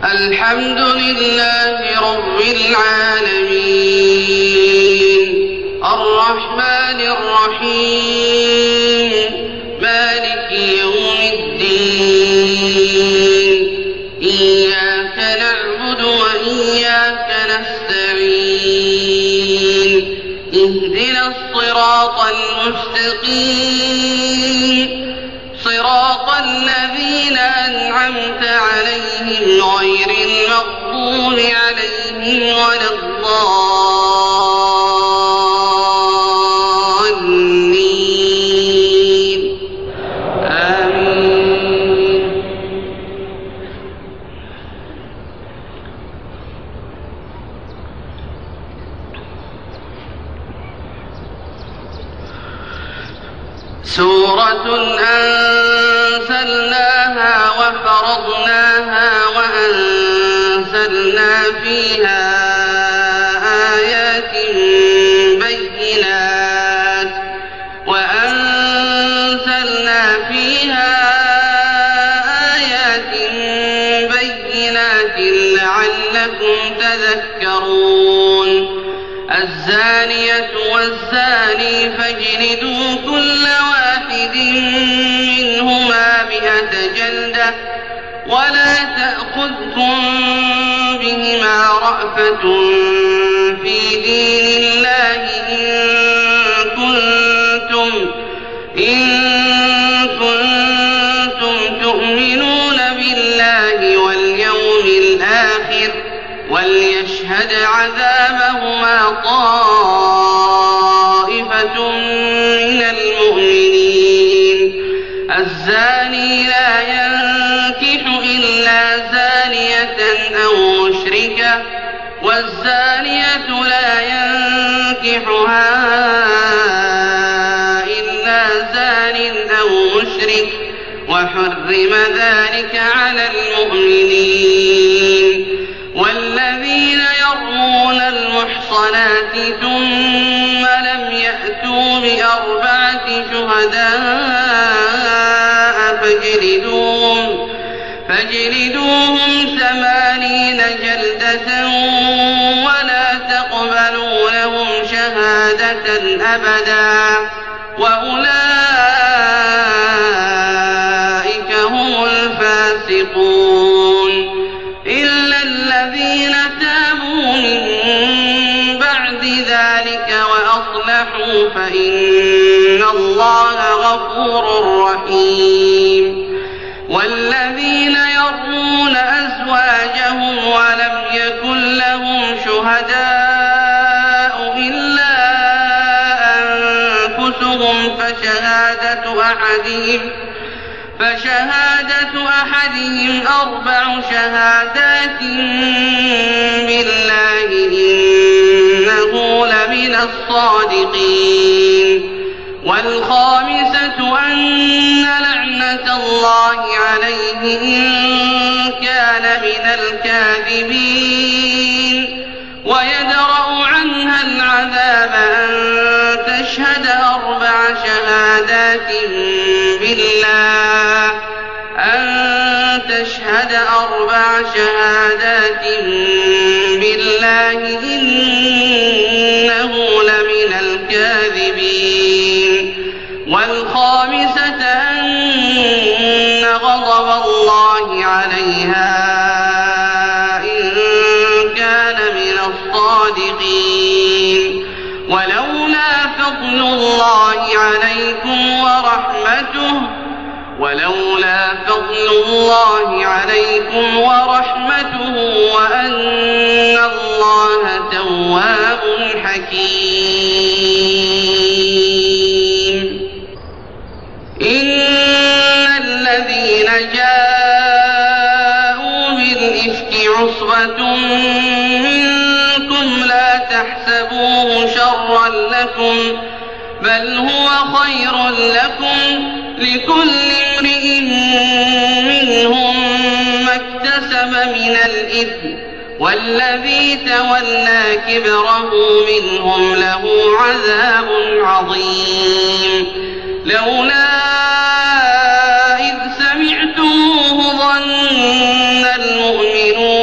الحمد لله رب العالمين الرحمن الرحيم مالك يوم الدين إياك نعبد وإياك نستعين اهدنا الصراط المستقيم صراط الذين أنعمت عليهم غير المغضوب عليهم ولا الضالين آمين. سورة أنزلناها وفرضناها وأنزلنا فيها آيات بينات لعلكم تذكرون. الزانية والزاني فاجلدوا كل واحد منهما 100 جلدة ولا تأخذكم بهما رأفة في دين الله إن كنتم تؤمنون بالله واليوم الآخر وليشهد عذابهما طائفة من المؤمنين. الزاني لا ينكح إلا زانية أو مشركة والزانية لا ينكحها إلا زان أو مشرك وحرم ذلك على المؤمنين. والذين يرمون المحصنات ثم لم يأتوا ب4 شهداء فاجلدوهم 80 جلدة ولا تقبلوا لهم شهادة أبدا وأولئك هم الفاسقون. إلا الذين تابوا من بعد ذلك وأصلحوا فإن الله غفور رحيم. والذين يرمون أزواجهم ولم يكن لهم شهداء إلا أنفسهم فشهادة أحدهم 4 شهادات بالله إنه لمن الصادقين. والخامسة أن لعنة الله عليه إن كان من الكاذبين. ويدرأ عنها العذاب أن تشهد 4 شهادات بالله إنه لمن الكاذبين. والخامسة أن غضب الله عليها إن كان من الصادقين. ولولا فضل الله عليكم ورحمته وأن الله تواب حكيم. إن الذين جاءوا بالإفك عصبة منكم لا تحسبوه شرا لكم بل هو خير لكم لكل امرئ منهم ما اكتسب من الإثم والذي تولى كبره منهم له عذاب عظيم. لولا إذ سمعتموه ظن المؤمنون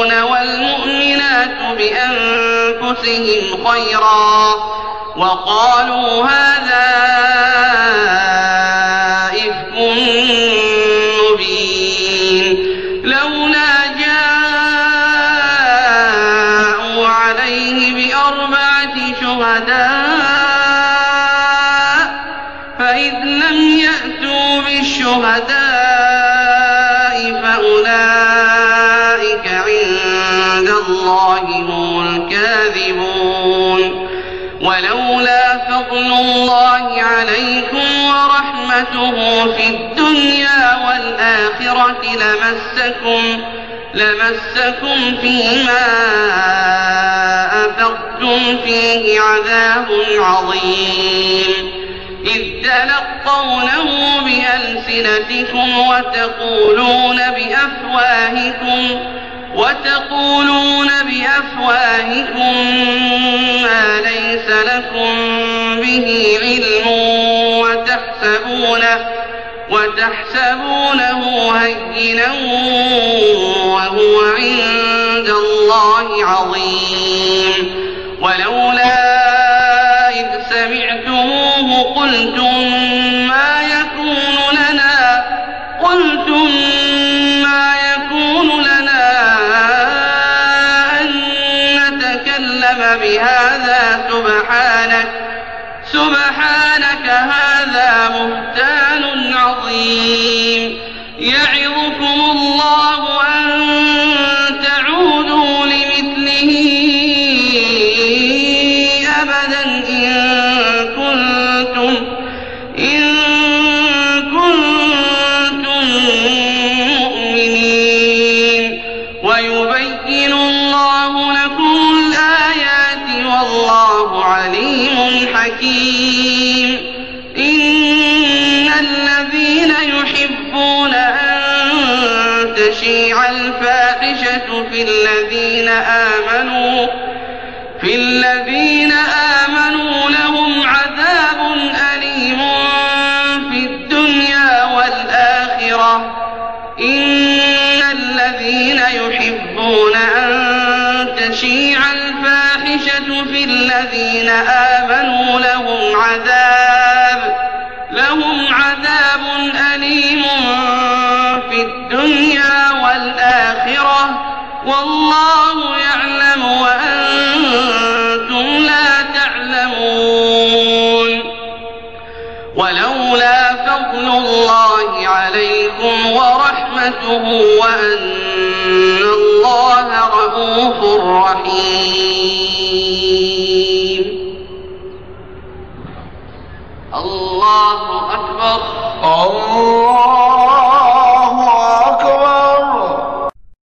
خيرا وقالوا هذا إفك مبين لولا جاءوا عليه ب4 شهداء فإذ لم يأتوا بالشهداء فأولئك عند الله هم الكاذبون ولولا فضل الله عليكم ورحمته في الدنيا والآخرة لمسكم فيما أفضتم فيه عذاب عظيم إذ تلقونه بألسنتكم وتقولون بأفواهكم ما ليس لكم به علم وتحسبونه هينا وهو عند الله عظيم ولولا إذ سمعتموه قلتم ما يكون لنا أن نتكلم بهذا سبحانك هذا بهتان عظيم يعظكم الله أن تعودوا لمثله أبدا إن كنتم مؤمنين ويبين الله لكم الآيات والله عليم حكيم إن الذين يحبون أن تشيع الفاحشة في الذين آمنوا لهم عذاب أليم في الدنيا والآخرة إن الذين يحبون أن تشيع الفاحشة في الذين آمنوا لهم عذاب أليم في الدنيا والآخرة والله يعلم وأنتم لا تعلمون ولولا فضل الله عليكم ورحمته وأن الله رءوف رحيم الله أكبر.